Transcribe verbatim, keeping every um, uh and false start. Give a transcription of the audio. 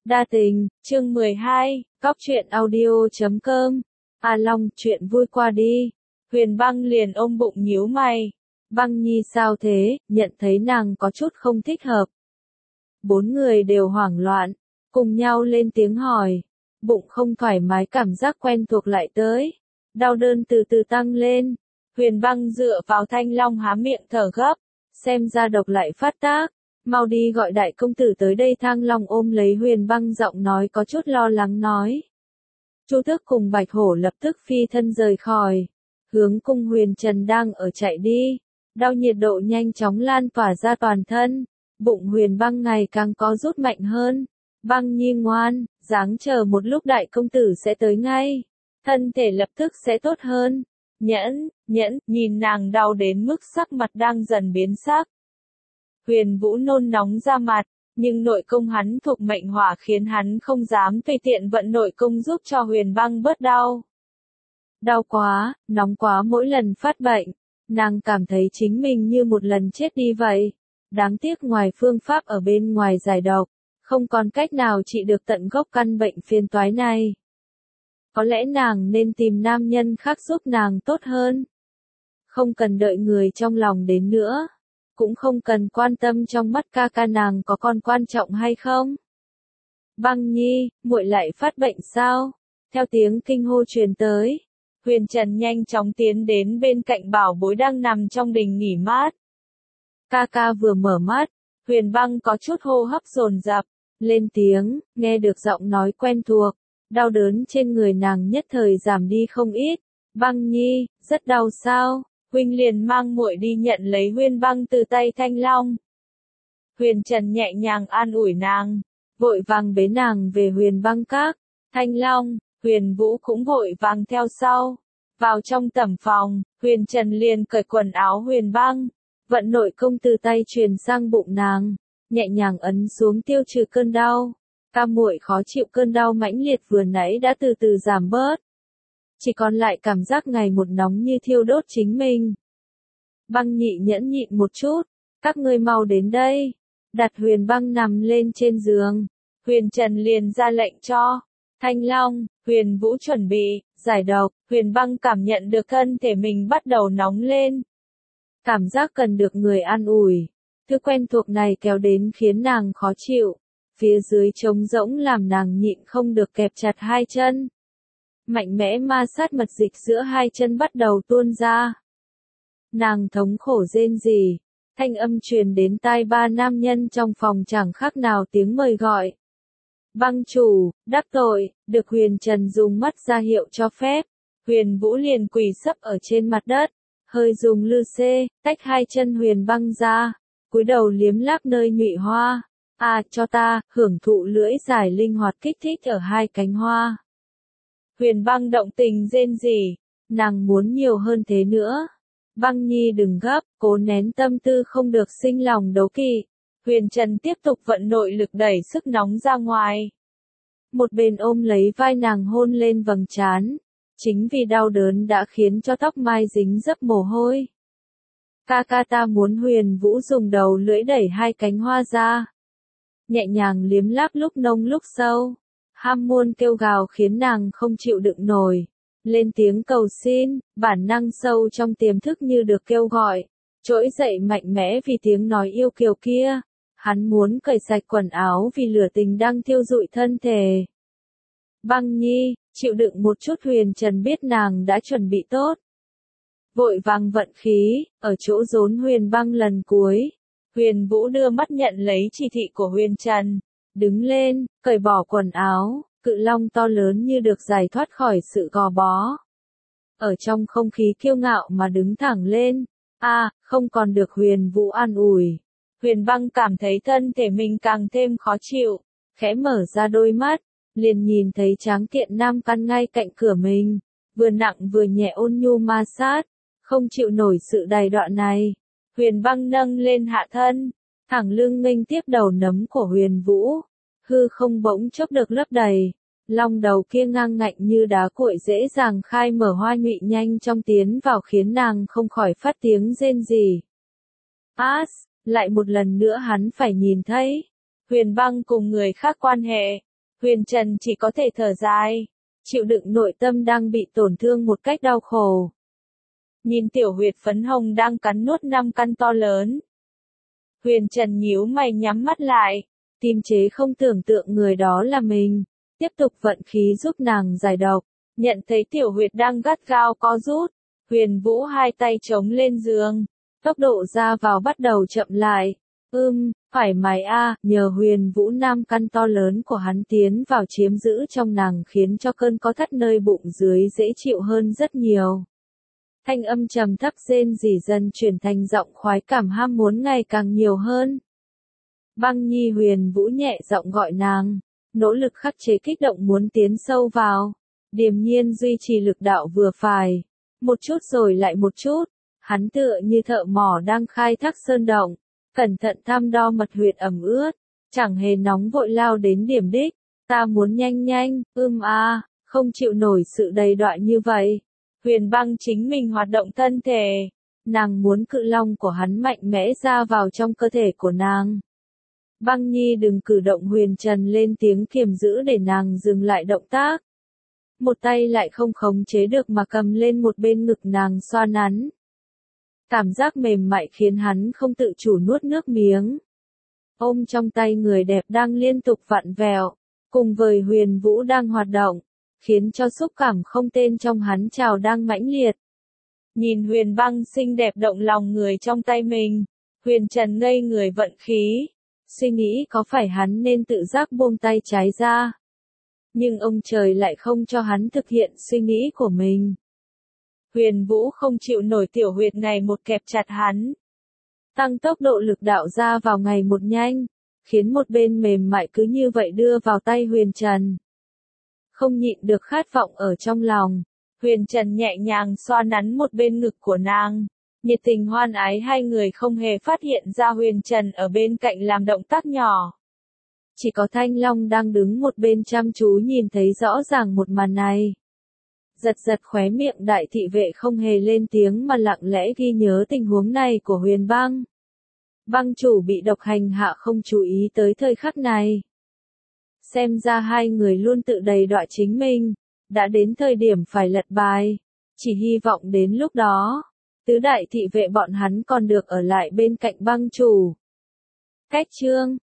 Đa tình, chương mười hai, Cóc truyện audio chấm com. A Long, chuyện vui qua đi. Huyền Băng liền ôm bụng nhíu mày. Băng Nhi sao thế, nhận thấy nàng có chút không thích hợp. Bốn người đều hoảng loạn, cùng nhau lên tiếng hỏi. Bụng không thoải mái, cảm giác quen thuộc lại tới. Đau đớn từ từ tăng lên. Huyền Băng dựa vào Thanh Long há miệng thở gấp. Xem ra độc lại phát tác. Mau đi gọi đại công tử tới đây. Thang Long ôm lấy Huyền Băng, giọng nói có chút lo lắng nói. Chu Tước cùng Bạch Hổ lập tức phi thân rời khỏi. Hướng cung Huyền Trần đang ở chạy đi. Đau nhiệt độ nhanh chóng lan tỏa ra toàn thân. Bụng Huyền Băng ngày càng có rút mạnh hơn. Băng Nhi ngoan, dáng chờ một lúc đại công tử sẽ tới ngay. Thân thể lập tức sẽ tốt hơn. Nhẫn, nhẫn, nhìn nàng đau đến mức sắc mặt đang dần biến sắc. Huyền Vũ nôn nóng ra mặt, nhưng nội công hắn thuộc mệnh hỏa khiến hắn không dám tùy tiện vận nội công giúp cho Huyền Băng bớt đau. Đau quá, nóng quá, mỗi lần phát bệnh, nàng cảm thấy chính mình như một lần chết đi vậy. Đáng tiếc ngoài phương pháp ở bên ngoài giải độc, không còn cách nào trị được tận gốc căn bệnh phiền toái này. Có lẽ nàng nên tìm nam nhân khác giúp nàng tốt hơn. Không cần đợi người trong lòng đến nữa. Cũng không cần quan tâm trong mắt ca ca nàng có còn quan trọng hay không. Băng Nhi, muội lại phát bệnh sao? Theo tiếng kinh hô truyền tới, Huyền Trần nhanh chóng tiến đến bên cạnh bảo bối đang nằm trong đình nghỉ mát. Ca ca vừa mở mắt, Huyền Băng có chút hô hấp dồn dập, lên tiếng, nghe được giọng nói quen thuộc, đau đớn trên người nàng nhất thời giảm đi không ít. Băng Nhi, rất đau sao? Huynh liền mang muội đi nhận lấy Huyền Băng từ tay Thanh Long. Huyền Trần nhẹ nhàng an ủi nàng, vội vàng bế nàng về Huyền Băng các. Thanh Long, Huyền Vũ cũng vội vàng theo sau. Vào trong tẩm phòng, Huyền Trần liền cởi quần áo Huyền Băng, vận nội công từ tay truyền sang bụng nàng, nhẹ nhàng ấn xuống tiêu trừ cơn đau. Ca muội khó chịu, cơn đau mãnh liệt vừa nãy đã từ từ giảm bớt. Chỉ còn lại cảm giác ngày một nóng như thiêu đốt chính mình. Băng Nhị nhẫn nhịn một chút, các ngươi mau đến đây. Đặt Huyền Băng nằm lên trên giường, Huyền Trần liền ra lệnh cho Thanh Long, Huyền Vũ chuẩn bị giải độc. Huyền Băng cảm nhận được thân thể mình bắt đầu nóng lên. Cảm giác cần được người an ủi. Thứ quen thuộc này kéo đến khiến nàng khó chịu. Phía dưới trống rỗng làm nàng nhịn không được kẹp chặt hai chân. Mạnh mẽ ma sát mật dịch giữa hai chân bắt đầu tuôn ra. Nàng thống khổ rên rỉ, thanh âm truyền đến tai ba nam nhân trong phòng chẳng khác nào tiếng mời gọi. Băng chủ, đắc tội, được Huyền Trần dùng mắt ra hiệu cho phép. Huyền Vũ liền quỳ sấp ở trên mặt đất, hơi dùng lư xê, tách hai chân Huyền Băng ra, cúi đầu liếm láp nơi nhụy hoa. À, cho ta, hưởng thụ lưỡi dài linh hoạt kích thích ở hai cánh hoa. Huyền Băng động tình rên rỉ, nàng muốn nhiều hơn thế nữa. Băng Nhi đừng gấp, cố nén tâm tư không được sinh lòng đấu kỵ. Huyền Trần tiếp tục vận nội lực đẩy sức nóng ra ngoài. Một bên ôm lấy vai nàng hôn lên vầng trán. Chính vì đau đớn đã khiến cho tóc mai dính dấp mồ hôi. Ca ca ta muốn. Huyền Vũ dùng đầu lưỡi đẩy hai cánh hoa ra. Nhẹ nhàng liếm láp lúc nông lúc sâu. Ham muốn kêu gào khiến nàng không chịu đựng nổi. Lên tiếng cầu xin, bản năng sâu trong tiềm thức như được kêu gọi. Trỗi dậy mạnh mẽ vì tiếng nói yêu kiều kia. Hắn muốn cởi sạch quần áo vì lửa tình đang thiêu rụi thân thể. Băng Nhi, chịu đựng một chút. Huyền Trần biết nàng đã chuẩn bị tốt. Vội vàng vận khí, ở chỗ rốn Huyền Băng lần cuối. Huyền Vũ đưa mắt nhận lấy chỉ thị của Huyền Trần. Đứng lên, cởi bỏ quần áo, cự long to lớn như được giải thoát khỏi sự gò bó. Ở trong không khí kiêu ngạo mà đứng thẳng lên. A, à, không còn được Huyền Vũ an ủi. Huyền Băng cảm thấy thân thể mình càng thêm khó chịu, khẽ mở ra đôi mắt, liền nhìn thấy tráng kiện nam căn ngay cạnh cửa mình, vừa nặng vừa nhẹ ôn nhu ma sát, không chịu nổi sự đày đọa này. Huyền Băng nâng lên hạ thân, thẳng lưng nghênh tiếp đầu nấm của Huyền Vũ, hư không bỗng chốc được lấp đầy, long đầu kia ngang ngạnh như đá cuội dễ dàng khai mở hoa nhụy nhanh trong tiến vào khiến nàng không khỏi phát tiếng rên rỉ. As, lại một lần nữa hắn phải nhìn thấy Huyền Băng cùng người khác quan hệ, Huyền Trần chỉ có thể thở dài, chịu đựng nội tâm đang bị tổn thương một cách đau khổ. Nhìn tiểu huyệt phấn hồng đang cắn nuốt năm căn to lớn. Huyền Trần nhíu mày nhắm mắt lại, tim chế không tưởng tượng người đó là mình, tiếp tục vận khí giúp nàng giải độc, nhận thấy tiểu huyệt đang gắt gao co rút, Huyền Vũ hai tay chống lên giường, tốc độ ra vào bắt đầu chậm lại. Ưm, thoải mái a, nhờ Huyền Vũ nam căn to lớn của hắn tiến vào chiếm giữ trong nàng khiến cho cơn có thắt nơi bụng dưới dễ chịu hơn rất nhiều. Thanh âm trầm thấp rên rỉ dần chuyển thành giọng khoái cảm ham muốn ngày càng nhiều hơn. Băng Nhi, Huyền Vũ nhẹ giọng gọi nàng, nỗ lực khắc chế kích động muốn tiến sâu vào, điềm nhiên duy trì lực đạo vừa phải, một chút rồi lại một chút, hắn tựa như thợ mỏ đang khai thác sơn động, cẩn thận thăm đo mật huyệt ẩm ướt, chẳng hề nóng vội lao đến điểm đích, ta muốn nhanh nhanh, ưm a, không chịu nổi sự đầy đọa như vậy. Huyền Băng chính mình hoạt động thân thể, nàng muốn cự long của hắn mạnh mẽ ra vào trong cơ thể của nàng. Băng Nhi đừng cử động, Huyền Trần lên tiếng kiềm giữ để nàng dừng lại động tác. Một tay lại không khống chế được mà cầm lên một bên ngực nàng xoa nắn. Cảm giác mềm mại khiến hắn không tự chủ nuốt nước miếng. Ôm trong tay người đẹp đang liên tục vặn vẹo, cùng với Huyền Vũ đang hoạt động, khiến cho xúc cảm không tên trong hắn trào đang mãnh liệt. Nhìn Huyền Băng xinh đẹp động lòng người trong tay mình, Huyền Trần ngây người vận khí, suy nghĩ có phải hắn nên tự giác buông tay trái ra. Nhưng ông trời lại không cho hắn thực hiện suy nghĩ của mình. Huyền Vũ không chịu nổi tiểu huyệt ngày một kẹp chặt hắn. Tăng tốc độ lực đạo ra vào ngày một nhanh, khiến một bên mềm mại cứ như vậy đưa vào tay Huyền Trần. Không nhịn được khát vọng ở trong lòng, Huyền Trần nhẹ nhàng xoa nắn một bên ngực của nàng, nhiệt tình hoan ái, hai người không hề phát hiện ra Huyền Trần ở bên cạnh làm động tác nhỏ. Chỉ có Thanh Long đang đứng một bên chăm chú nhìn thấy rõ ràng một màn này. Giật giật khóe miệng, đại thị vệ không hề lên tiếng mà lặng lẽ ghi nhớ tình huống này của Huyền Băng. Băng chủ bị độc hành hạ không chú ý tới thời khắc này. Xem ra hai người luôn tự đầy đọa chính mình, đã đến thời điểm phải lật bài, chỉ hy vọng đến lúc đó, tứ đại thị vệ bọn hắn còn được ở lại bên cạnh băng chủ. Cách chương